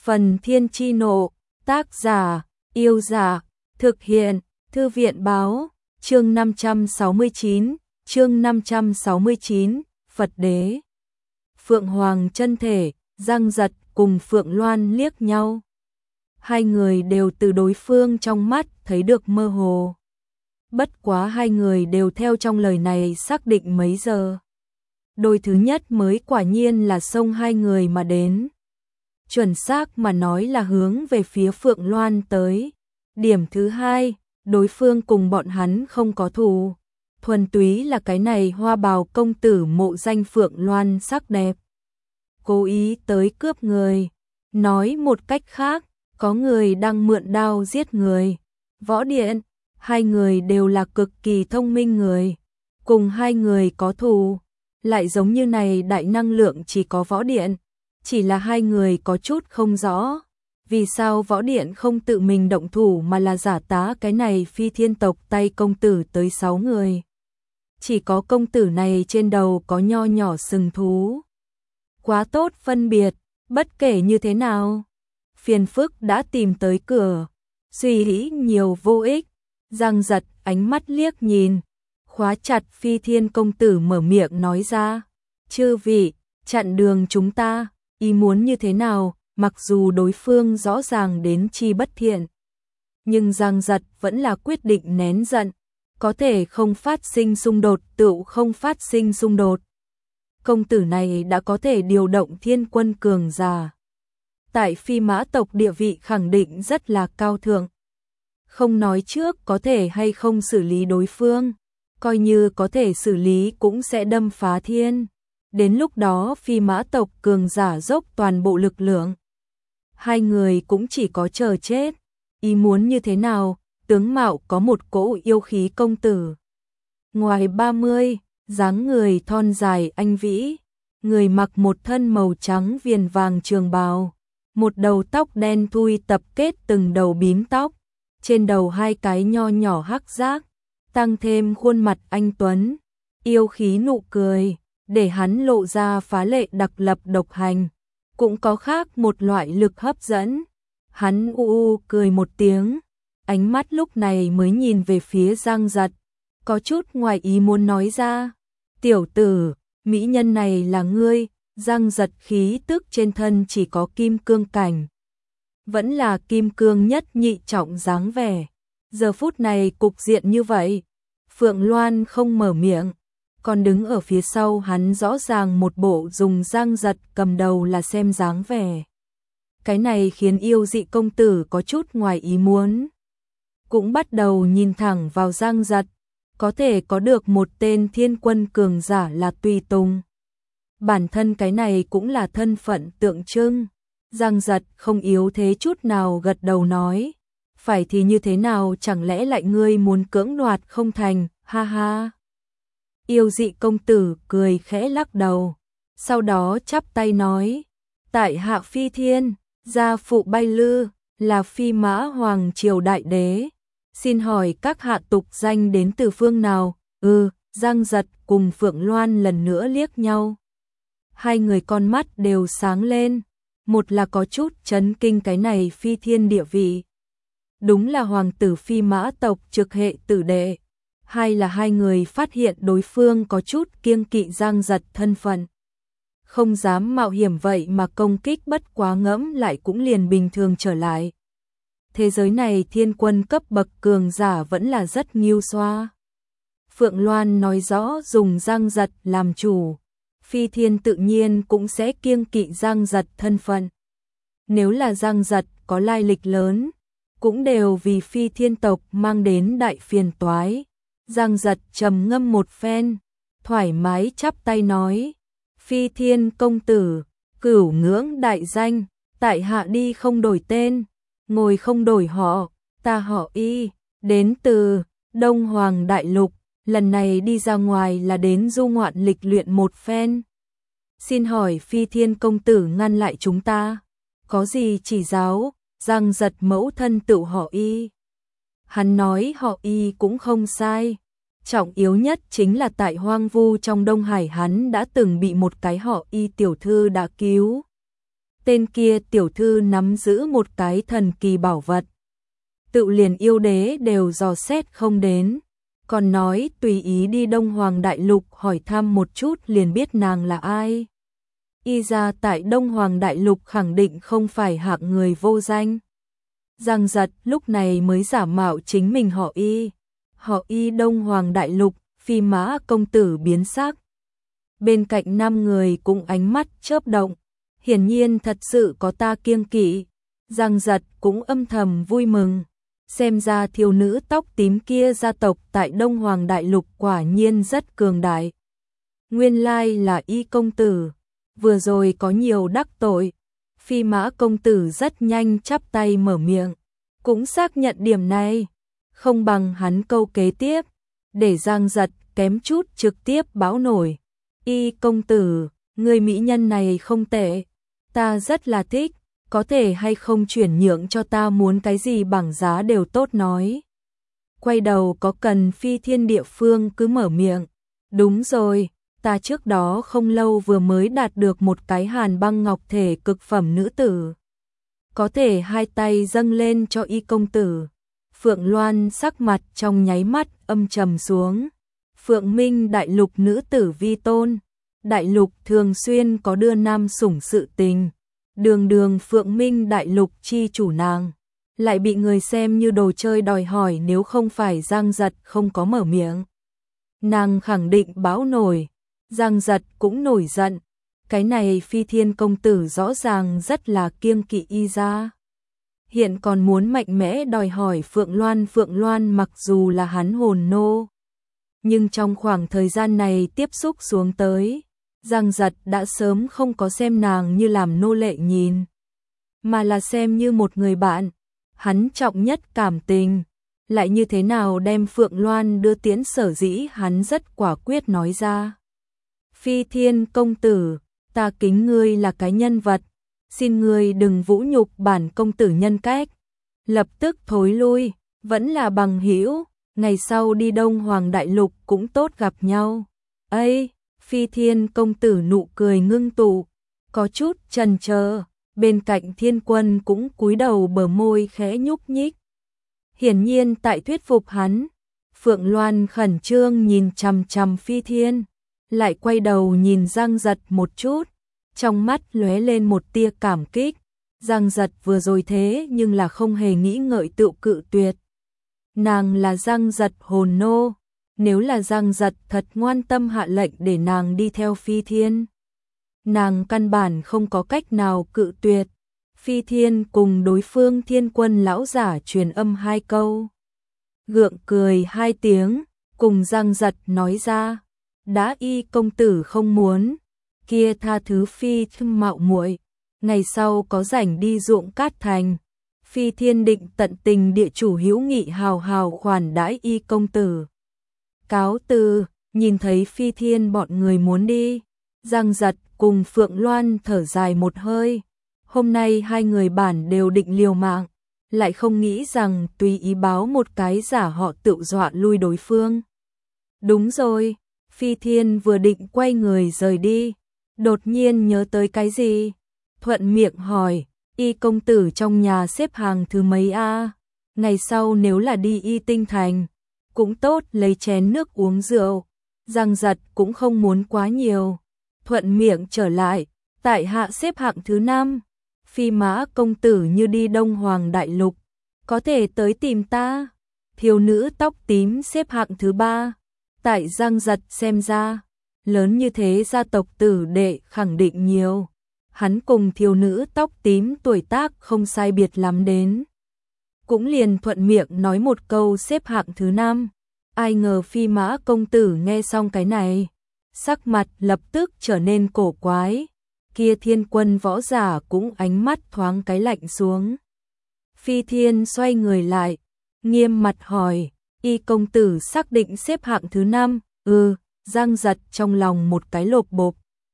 Phần Thiên Chi Nộ, tác giả, Yêu Giả, thực hiện, Thư viện Báo, chương 569, Phật Đế. Phượng Hoàng chân thể, Giang Giật cùng Phượng Loan liếc nhau. Hai người đều từ đối phương trong mắt thấy được mơ hồ. Bất quá hai người đều theo trong lời này xác định mấy giờ. Đôi thứ nhất mới quả nhiên là xông hai người mà đến. Chuẩn xác mà nói là hướng về phía Phượng Loan tới. Điểm thứ hai, đối phương cùng bọn hắn không có thù. Thuần túy là cái này hoa bào công tử mộ danh Phượng Loan sắc đẹp. Cố ý tới cướp người. Nói một cách khác, có người đang mượn đao giết người. Võ Điện, hai người đều là cực kỳ thông minh người. Cùng hai người có thù, lại giống như này đại năng lượng chỉ có Võ Điện. Chỉ là hai người có chút không rõ. Vì sao Võ Điện không tự mình động thủ mà là giả tá cái này Phi Thiên tộc tay công tử tới 6 người. Chỉ có công tử này trên đầu có nho nhỏ sừng thú. Quá tốt phân biệt, bất kể như thế nào. Phiền phức đã tìm tới cửa. Suy nghĩ nhiều vô ích. Giang Giật ánh mắt liếc nhìn. Khóa chặt Phi Thiên công tử mở miệng nói ra. Chư vị, chặn đường chúng ta. Ý muốn như thế nào, mặc dù đối phương rõ ràng đến chi bất thiện. Nhưng Giang Giật vẫn là quyết định nén giận. Có thể không phát sinh xung đột, tựu không phát sinh xung đột. Công tử này đã có thể điều động thiên quân cường giả. Tại Phi Mã tộc địa vị khẳng định rất là cao thượng. Không nói trước có thể hay không xử lý đối phương. Coi như có thể xử lý cũng sẽ đâm phá thiên. Đến lúc đó Phi Mã tộc cường giả dốc toàn bộ lực lượng. Hai người cũng chỉ có chờ chết. Ý muốn như thế nào, tướng mạo có một cỗ yêu khí công tử. Ngoài 30, dáng người thon dài anh vĩ. Người mặc một thân màu trắng viền vàng trường bào. Một đầu tóc đen thui tập kết từng đầu bím tóc. Trên đầu hai cái nho nhỏ hắc giác. Tăng thêm khuôn mặt anh tuấn. Yêu khí nụ cười. Để hắn lộ ra phá lệ đặc lập độc hành, cũng có khác một loại lực hấp dẫn. Hắn cười một tiếng, ánh mắt lúc này mới nhìn về phía Giang Giật, có chút ngoài ý muốn nói ra. Tiểu tử, mỹ nhân này là ngươi. Giang Giật khí tức trên thân chỉ có kim cương cảnh. Vẫn là kim cương nhất nhị trọng dáng vẻ. Giờ phút này cục diện như vậy, Phượng Loan không mở miệng. Còn đứng ở phía sau hắn rõ ràng một bộ dùng Giang Giật cầm đầu là xem dáng vẻ. Cái này khiến yêu dị công tử có chút ngoài ý muốn. Cũng bắt đầu nhìn thẳng vào Giang Giật. Có thể có được một tên thiên quân cường giả là tùy tùng. Bản thân cái này cũng là thân phận tượng trưng. Giang Giật không yếu thế chút nào gật đầu nói. Phải thì như thế nào, chẳng lẽ lại ngươi muốn cưỡng đoạt không thành, ha ha. Yêu dị công tử cười khẽ lắc đầu, sau đó chắp tay nói, tại hạ Phi Thiên, gia phụ Bay Lư, là Phi Mã Hoàng triều đại đế, xin hỏi các hạ tục danh đến từ phương nào? Giang Giật cùng Phượng Loan lần nữa liếc nhau. Hai người con mắt đều sáng lên, một là có chút chấn kinh cái này Phi Thiên địa vị. Đúng là hoàng tử Phi Mã tộc trực hệ tử đệ. Hai là hai người phát hiện đối phương có chút kiêng kỵ Giang Giật thân phận. Không dám mạo hiểm vậy mà công kích, bất quá ngẫm lại cũng liền bình thường trở lại. Thế giới này thiên quân cấp bậc cường giả vẫn là rất nghiêu xoa. Phượng Loan nói rõ dùng Giang Giật làm chủ. Phi Thiên tự nhiên cũng sẽ kiêng kỵ Giang Giật thân phận. Nếu là Giang Giật có lai lịch lớn, cũng đều vì Phi Thiên tộc mang đến đại phiền toái. Giang Giật trầm ngâm một phen, thoải mái chắp tay nói, Phi Thiên công tử, cửu ngưỡng đại danh, tại hạ đi không đổi tên, ngồi không đổi họ, ta họ Y, đến từ Đông Hoàng Đại Lục, lần này đi ra ngoài là đến du ngoạn lịch luyện một phen. Xin hỏi Phi Thiên công tử ngăn lại chúng ta, có gì chỉ giáo? Giang Giật mẫu thân tự họ Y. Hắn nói họ Y cũng không sai. Trọng yếu nhất chính là tại hoang vu trong Đông Hải hắn đã từng bị một cái họ Y tiểu thư đã cứu. tên kia tiểu thư nắm giữ một cái thần kỳ bảo vật. Tự liền yêu đế đều dò xét không đến, còn nói tùy ý đi Đông Hoàng Đại Lục hỏi thăm một chút liền biết nàng là ai. Y ra tại Đông Hoàng Đại Lục khẳng định không phải hạng người vô danh. Giang Giật lúc này mới giả mạo chính mình họ Y. Họ Y Đông Hoàng Đại Lục, Phi Mã công tử biến sắc. Bên cạnh 5 người cũng ánh mắt chớp động, hiển nhiên thật sự có ta kiêng kỵ. Giang Giật cũng âm thầm vui mừng, xem ra thiếu nữ tóc tím kia gia tộc tại Đông Hoàng Đại Lục quả nhiên rất cường đại. Nguyên lai là Y công tử, vừa rồi có nhiều đắc tội. Phi Mã công tử rất nhanh chắp tay mở miệng, cũng xác nhận điểm này, không bằng hắn câu kế tiếp, để Giang Giật kém chút trực tiếp báo nổi. Y công tử, người mỹ nhân này không tệ, ta rất là thích, có thể hay không chuyển nhượng cho ta, muốn cái gì bảng giá đều tốt nói. Quay đầu có cần phi thiên địa phương cứ mở miệng. Đúng rồi, ta trước đó không lâu vừa mới đạt được một cái hàn băng ngọc thể cực phẩm nữ tử. Có thể hai tay dâng lên cho Y công tử. Phượng Loan sắc mặt trong nháy mắt âm trầm xuống. Phượng Minh Đại Lục nữ tử vi tôn. Đại Lục thường xuyên có đưa nam sủng sự tình. Đường Phượng Minh Đại Lục chi chủ nàng lại bị người xem như đồ chơi đòi hỏi, nếu không phải Giang Giật không có mở miệng, nàng khẳng định báo nổi. Giang Giật cũng nổi giận, cái này Phi Thiên công tử rõ ràng rất là kiêng kỵ Y ra, hiện còn muốn mạnh mẽ đòi hỏi Phượng Loan. Phượng Loan mặc dù là hắn hồn nô, nhưng trong khoảng thời gian này tiếp xúc xuống tới, Giang Giật đã sớm không có xem nàng như làm nô lệ nhìn, mà là xem như một người bạn. Hắn trọng nhất cảm tình, lại như thế nào đem Phượng Loan đưa tiến, sở dĩ hắn rất quả quyết nói ra. Phi Thiên công tử, ta kính ngươi là cái nhân vật, xin ngươi đừng vũ nhục bản công tử nhân cách. Lập tức thối lui, vẫn là bằng hữu, ngày sau đi Đông Hoàng Đại Lục cũng tốt gặp nhau. Ây! Phi Thiên công tử nụ cười ngưng tụ, có chút chần chờ, bên cạnh Thiên Quân cũng cúi đầu, bờ môi khẽ nhúc nhích. Hiển nhiên tại thuyết phục hắn. Phượng Loan khẩn trương nhìn chằm chằm Phi Thiên, lại quay đầu nhìn Giang Giật một chút, trong mắt lóe lên một tia cảm kích. Giang Giật vừa rồi thế nhưng là không hề nghĩ ngợi tự cự tuyệt. Nàng là Giang Giật hồn nô. Nếu là Giang Giật thật ngoan tâm hạ lệnh để nàng đi theo Phi Thiên, nàng căn bản không có cách nào cự tuyệt. Phi Thiên cùng đối phương Thiên Quân lão giả truyền âm 2 câu, gượng cười 2 tiếng, cùng Giang Giật nói ra, đã Y công tử không muốn, kia tha thứ Phi mạo muội, ngày sau có rảnh đi ruộng cát thành, Phi Thiên định tận tình địa chủ hữu nghị hào hào khoản đãi Y công tử. Cáo từ. Nhìn thấy Phi Thiên bọn người muốn đi, Giang Giật cùng Phượng Loan thở dài một hơi. Hôm nay hai người bản đều định liều mạng, lại không nghĩ rằng tùy ý báo một cái giả họ tự dọa lui đối phương. Đúng rồi, Phi Thiên vừa định quay người rời đi, đột nhiên nhớ tới cái gì, thuận miệng hỏi, Y công tử trong nhà xếp hàng thứ mấy a? Ngày sau nếu là đi Y Tinh Thành, cũng tốt lấy chén nước uống rượu. Giang Giật cũng không muốn quá nhiều, thuận miệng trở lại, tại hạ xếp hạng thứ 5. Phi Mã công tử như đi Đông Hoàng Đại Lục, có thể tới tìm ta. Thiếu nữ tóc tím xếp hạng thứ 3. Tại Giang Giật xem ra, lớn như thế gia tộc tử đệ khẳng định nhiều. Hắn cùng thiếu nữ tóc tím tuổi tác không sai biệt lắm đến, cũng liền thuận miệng nói một câu xếp hạng thứ 5. Ai ngờ Phi Mã công tử nghe xong cái này, sắc mặt lập tức trở nên cổ quái. Kia Thiên Quân võ giả cũng ánh mắt thoáng cái lạnh xuống. Phi Thiên xoay người lại, nghiêm mặt hỏi, Y công tử xác định xếp hạng thứ 5? Giang Giật trong lòng một cái lột bột,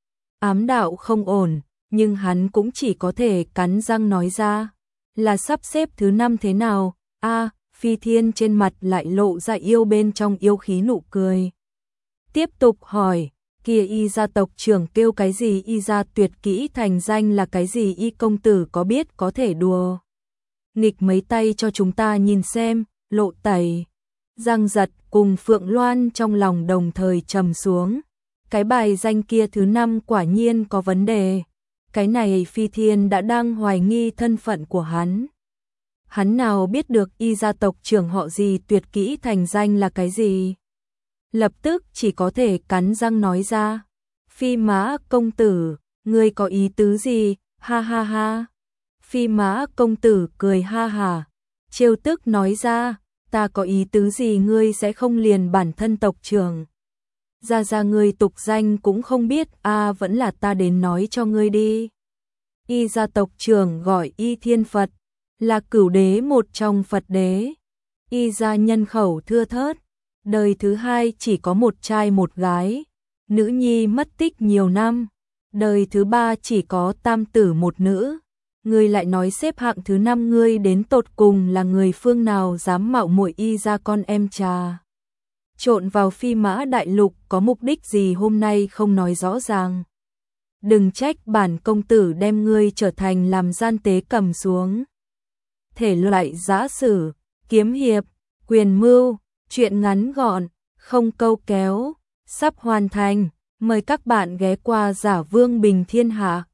ám đạo không ổn, nhưng hắn cũng chỉ có thể cắn răng nói ra, là sắp xếp thứ 5 thế nào? Phi Thiên trên mặt lại lộ ra yêu bên trong yêu khí nụ cười. Tiếp tục hỏi, kia y gia tộc trưởng kêu cái gì, y gia tuyệt kỹ thành danh là cái gì, y công tử có biết có thể đùa nghịch mấy tay cho chúng ta nhìn xem, Lộ Tẩy, Giang Giật cùng Phượng Loan trong lòng đồng thời trầm xuống. Cái bài danh kia thứ 5 quả nhiên có vấn đề. Cái này Phi Thiên đã đang hoài nghi thân phận của hắn. Hắn nào biết được y gia tộc trưởng họ gì, tuyệt kỹ thành danh là cái gì. Lập tức chỉ có thể cắn răng nói ra. Phi Mã công tử, ngươi có ý tứ gì, ha ha ha. Phi Mã công tử cười ha hà, trêu tức nói ra, ta có ý tứ gì ngươi sẽ không liền bản thân tộc trưởng. Ra ngươi tục danh cũng không biết, vẫn là ta đến nói cho ngươi đi. Y gia tộc trưởng gọi Y Thiên Phật, là cửu đế một trong Phật đế. Y gia nhân khẩu thưa thớt, đời thứ 2 chỉ có một trai một gái, nữ nhi mất tích nhiều năm, đời thứ 3 chỉ có tam tử một nữ. Ngươi lại nói xếp hạng thứ 5, ngươi đến tột cùng là người phương nào dám mạo muội y gia con em trà trộn vào Phi Mã đại lục, có mục đích gì hôm nay không nói rõ ràng. Đừng trách bản công tử đem ngươi trở thành làm gian tế cầm xuống. Thể loại giã sử, kiếm hiệp, quyền mưu, truyện ngắn gọn, không câu kéo, sắp hoàn thành. Mời các bạn ghé qua Giả Vương Bình Thiên Hạ.